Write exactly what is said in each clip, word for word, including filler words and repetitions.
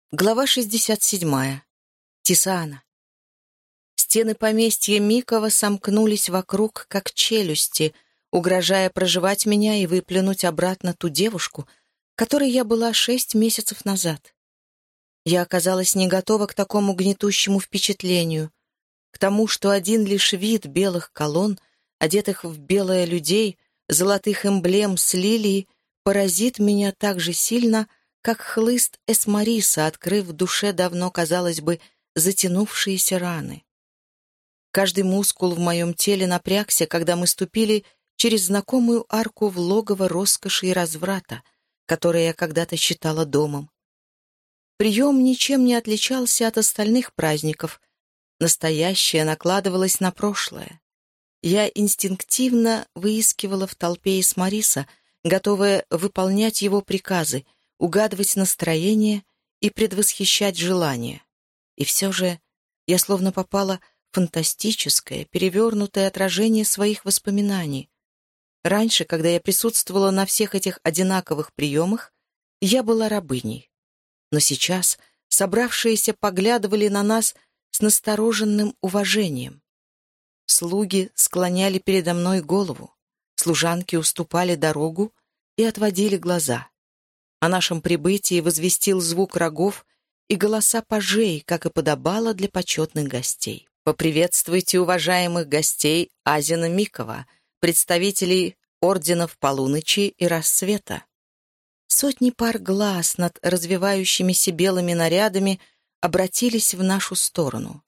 Глава шестьдесят седьмая. Тисана. Стены поместья Микова сомкнулись вокруг, как челюсти, угрожая проживать меня и выплюнуть обратно ту девушку, которой я была шесть месяцев назад. Я оказалась не готова к такому гнетущему впечатлению, к тому, что один лишь вид белых колонн, одетых в белое людей, золотых эмблем с лилией, поразит меня так же сильно, как хлыст Эсмариса, открыв в душе давно, казалось бы, затянувшиеся раны. Каждый мускул в моем теле напрягся, когда мы ступили через знакомую арку в логово роскоши и разврата, которое я когда-то считала домом. Прием ничем не отличался от остальных праздников. Настоящее накладывалось на прошлое. Я инстинктивно выискивала в толпе Эсмариса, готовая выполнять его приказы, угадывать настроение и предвосхищать желания. И все же я словно попала в фантастическое, перевернутое отражение своих воспоминаний. Раньше, когда я присутствовала на всех этих одинаковых приемах, я была рабыней. Но сейчас собравшиеся поглядывали на нас с настороженным уважением. Слуги склоняли передо мной голову, служанки уступали дорогу и отводили глаза. О нашем прибытии возвестил звук рогов и голоса пажей, как и подобало для почетных гостей. «Поприветствуйте уважаемых гостей Азина Микова, представителей орденов Полуночи и Рассвета». Сотни пар глаз над развивающимися белыми нарядами обратились в нашу сторону.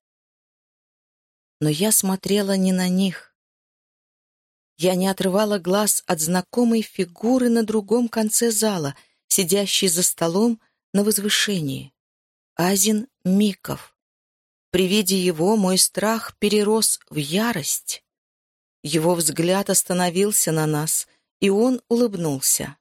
Но я смотрела не на них. Я не отрывала глаз от знакомой фигуры на другом конце зала, сидящий за столом на возвышении. Азин Миков. При виде его мой страх перерос в ярость. Его взгляд остановился на нас, и он улыбнулся.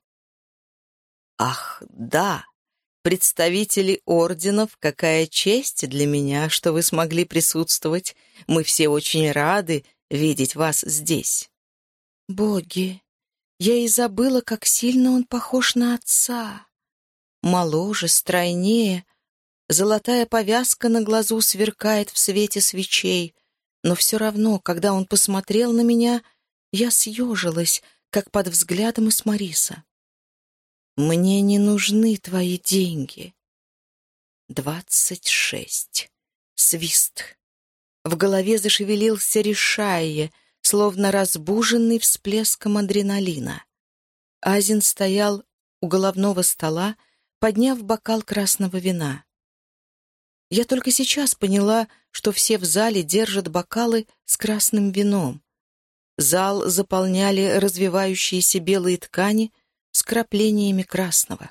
«Ах, да, представители орденов, какая честь для меня, что вы смогли присутствовать. Мы все очень рады видеть вас здесь». Боги! Я и забыла, как сильно он похож на отца. Моложе, стройнее, золотая повязка на глазу сверкает в свете свечей, но все равно, когда он посмотрел на меня, я съежилась, как под взглядом Эсмариса. «Мне не нужны твои деньги». Двадцать шесть. Свист. В голове зашевелился решая, словно разбуженный всплеском адреналина. Азин стоял у головного стола, подняв бокал красного вина. Я только сейчас поняла, что все в зале держат бокалы с красным вином. Зал заполняли развивающиеся белые ткани с краплениями красного.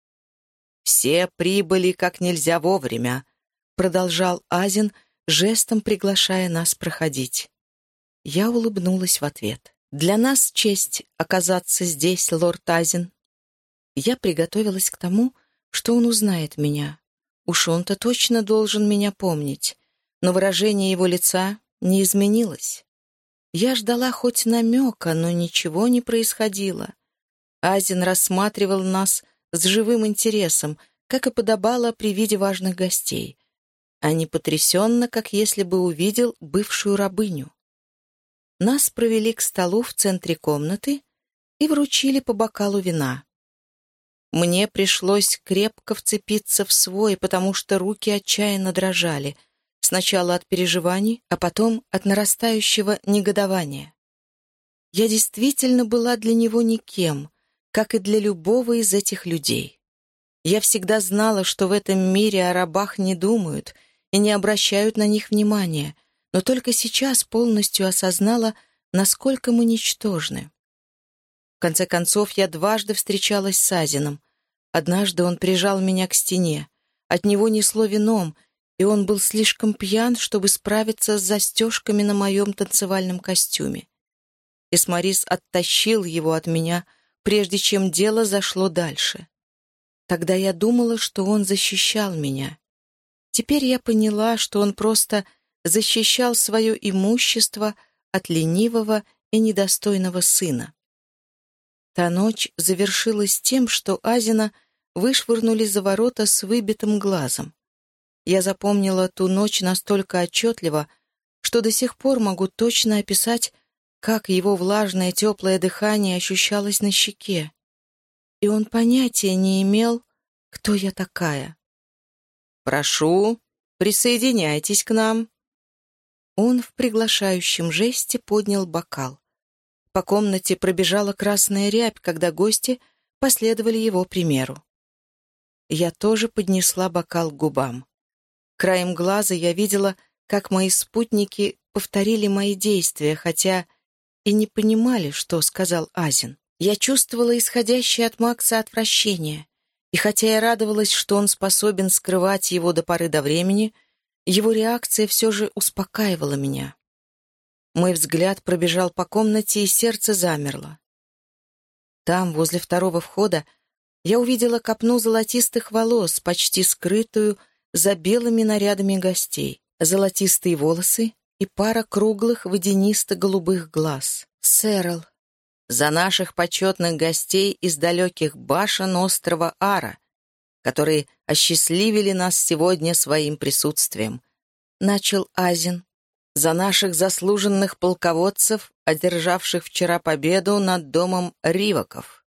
«Все прибыли как нельзя вовремя», — продолжал Азин, жестом приглашая нас проходить. Я улыбнулась в ответ. «Для нас честь оказаться здесь, лорд Азин». Я приготовилась к тому, что он узнает меня. Уж он-то точно должен меня помнить, но выражение его лица не изменилось. Я ждала хоть намека, но ничего не происходило. Азин рассматривал нас с живым интересом, как и подобало при виде важных гостей, а не потрясенно, как если бы увидел бывшую рабыню. Нас провели к столу в центре комнаты и вручили по бокалу вина. Мне пришлось крепко вцепиться в свой, потому что руки отчаянно дрожали, сначала от переживаний, а потом от нарастающего негодования. Я действительно была для него никем, как и для любого из этих людей. Я всегда знала, что в этом мире о рабах не думают и не обращают на них внимания, но только сейчас полностью осознала, насколько мы ничтожны. В конце концов, я дважды встречалась с Азином. Однажды он прижал меня к стене. От него несло вином, и он был слишком пьян, чтобы справиться с застежками на моем танцевальном костюме. Эсмарис оттащил его от меня, прежде чем дело зашло дальше. Тогда я думала, что он защищал меня. Теперь я поняла, что он просто защищал свое имущество от ленивого и недостойного сына. Та ночь завершилась тем, что Азина вышвырнули за ворота с выбитым глазом. Я запомнила ту ночь настолько отчетливо, что до сих пор могу точно описать, как его влажное теплое дыхание ощущалось на щеке. И он понятия не имел, кто я такая. «Прошу, присоединяйтесь к нам». Он в приглашающем жесте поднял бокал. По комнате пробежала красная рябь, когда гости последовали его примеру. Я тоже поднесла бокал к губам. Краем глаза я видела, как мои спутники повторили мои действия, хотя и не понимали, что сказал Азин. Я чувствовала исходящее от Макса отвращение, и хотя я радовалась, что он способен скрывать его до поры до времени, его реакция все же успокаивала меня. Мой взгляд пробежал по комнате, и сердце замерло. Там, возле второго входа, я увидела копну золотистых волос, почти скрытую за белыми нарядами гостей, золотистые волосы и пара круглых водянисто-голубых глаз. «Сэрл, за наших почетных гостей из далеких башен острова Ара, которые осчастливили нас сегодня своим присутствием», — начал Азин. «За наших заслуженных полководцев, одержавших вчера победу над домом Риваков».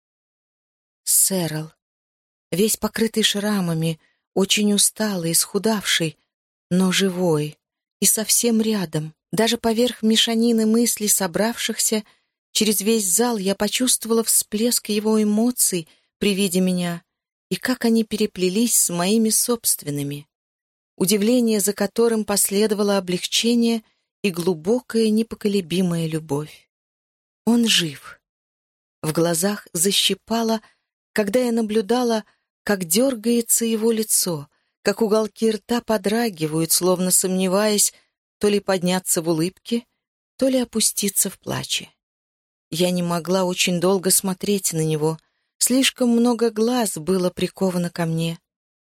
Сэрл, весь покрытый шрамами, очень усталый, исхудавший, но живой и совсем рядом, даже поверх мешанины мыслей собравшихся, через весь зал я почувствовала всплеск его эмоций при виде меня и как они переплелись с моими собственными. Удивление, за которым последовало облегчение и глубокая непоколебимая любовь. Он жив. В глазах защипало, когда я наблюдала, как дергается его лицо, как уголки рта подрагивают, словно сомневаясь, то ли подняться в улыбке, то ли опуститься в плаче. Я не могла очень долго смотреть на него, слишком много глаз было приковано ко мне.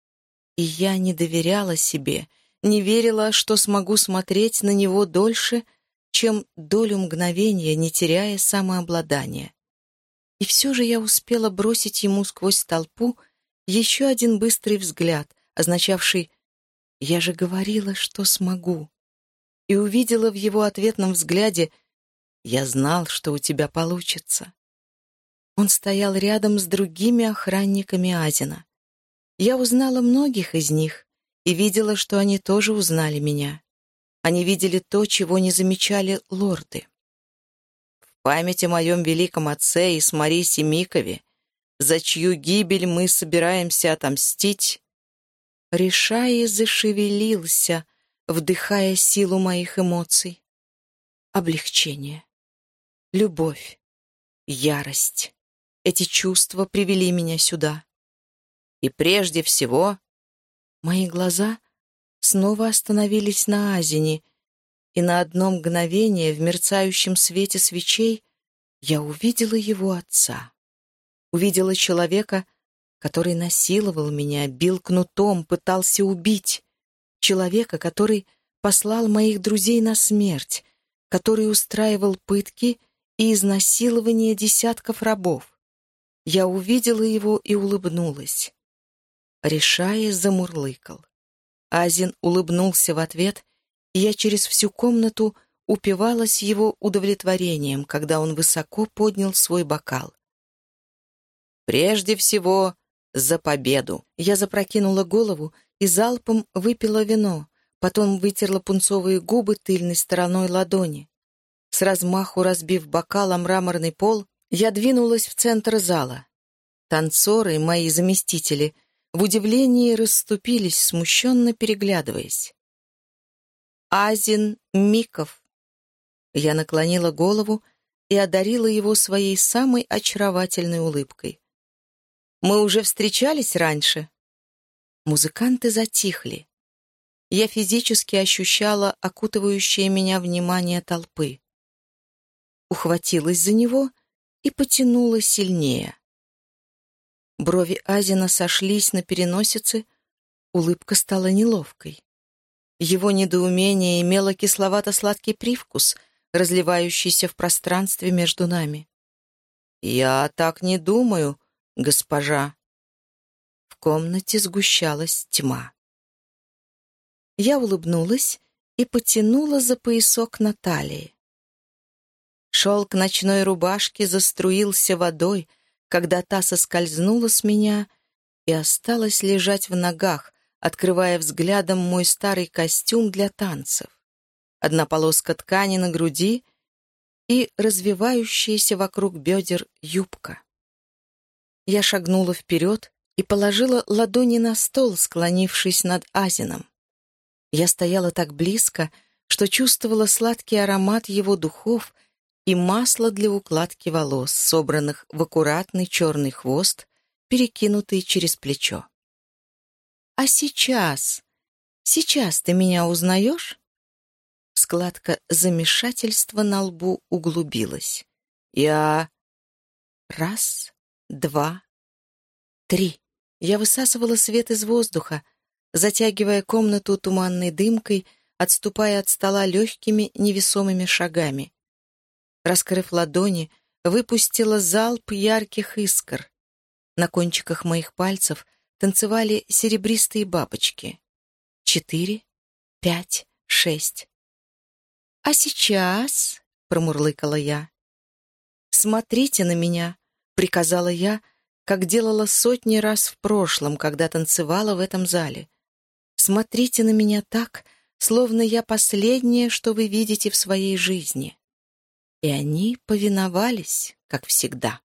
И я не доверяла себе, не верила, что смогу смотреть на него дольше, чем долю мгновения, не теряя самообладания. И все же я успела бросить ему сквозь толпу еще один быстрый взгляд, означавший «я же говорила, что смогу», и увидела в его ответном взгляде «я знал, что у тебя получится». Он стоял рядом с другими охранниками Азина. Я узнала многих из них и видела, что они тоже узнали меня. Они видели то, чего не замечали лорды. В память о моем великом отце Исмарисе Микове, за чью гибель мы собираемся отомстить, Решай зашевелился, вдыхая силу моих эмоций. Облегчение, любовь, ярость. Эти чувства привели меня сюда. И прежде всего мои глаза снова остановились на Азине, и на одно мгновение в мерцающем свете свечей я увидела его отца. Увидела человека, который насиловал меня, бил кнутом, пытался убить. Человека, который послал моих друзей на смерть, который устраивал пытки и изнасилование десятков рабов. Я увидела его и улыбнулась. Решая, замурлыкал. Азин улыбнулся в ответ, и я через всю комнату упивалась его удовлетворением, когда он высоко поднял свой бокал. «Прежде всего, за победу!» Я запрокинула голову и залпом выпила вино, потом вытерла пунцовые губы тыльной стороной ладони. С размаху разбив бокал о мраморный пол, я двинулась в центр зала. Танцоры, мои заместители, в удивлении расступились, смущенно переглядываясь. «Азин Миков!» Я наклонила голову и одарила его своей самой очаровательной улыбкой. «Мы уже встречались раньше?» Музыканты затихли. Я физически ощущала окутывающее меня внимание толпы. Ухватилась за него и потянула сильнее. Брови Азина сошлись на переносице, улыбка стала неловкой. Его недоумение имело кисловато-сладкий привкус, разливающийся в пространстве между нами. «Я так не думаю, госпожа». В комнате сгущалась тьма. Я улыбнулась и потянула за поясок на талии. Шелк ночной рубашки заструился водой, когда та соскользнула с меня и осталась лежать в ногах, открывая взглядом мой старый костюм для танцев. Одна полоска ткани на груди и развивающаяся вокруг бедер юбка. Я шагнула вперед и положила ладони на стол, склонившись над Азином. Я стояла так близко, что чувствовала сладкий аромат его духов и масло для укладки волос, собранных в аккуратный черный хвост, перекинутый через плечо. «А сейчас? Сейчас ты меня узнаешь?» Складка замешательства на лбу углубилась. «Я...» Раз, два, три. Я высасывала свет из воздуха, затягивая комнату туманной дымкой, отступая от стола легкими невесомыми шагами. Раскрыв ладони, выпустила залп ярких искр. На кончиках моих пальцев танцевали серебристые бабочки. Четыре, пять, шесть. «А сейчас...» — промурлыкала я. «Смотрите на меня», — приказала я, как делала сотни раз в прошлом, когда танцевала в этом зале. «Смотрите на меня так, словно я последнее, что вы видите в своей жизни». И они повиновались, как всегда.